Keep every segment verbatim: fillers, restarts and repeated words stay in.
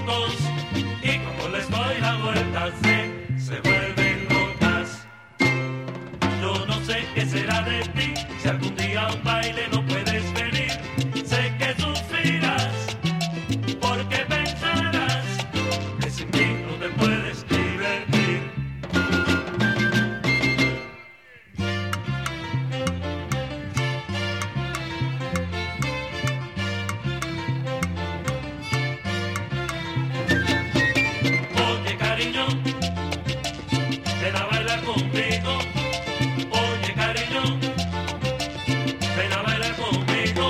amiguitos y como les doy la vuelta se, se vuelven locas. Yo no sé qué será de ti si algún día a un baile no puedes venir. Sé que sufrirás porque pensarás que sin mí no te puedes divertir. Oye cariño, ven a bailar conmigo. Oye cariño, ven a bailar conmigo.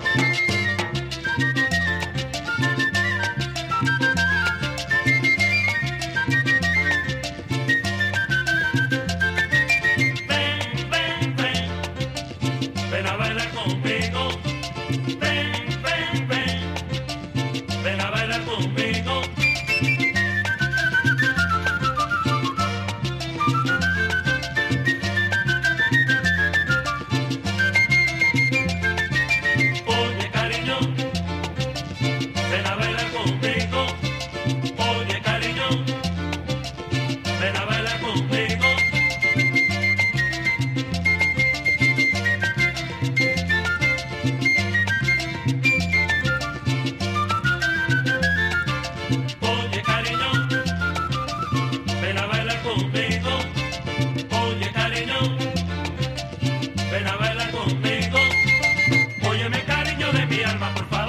Ven, ven, ven, ven a bailar conmigo. Ven, ven, ven, ven a bailar conmigo. Oye cariño, ven a bailar conmigo. Oye cariño, ven a bailar conmigo. Oye cariño, ven a bailar conmigo. Oye cariño, ven a bailar conmigo. Óyeme cariño de mi alma, por favor.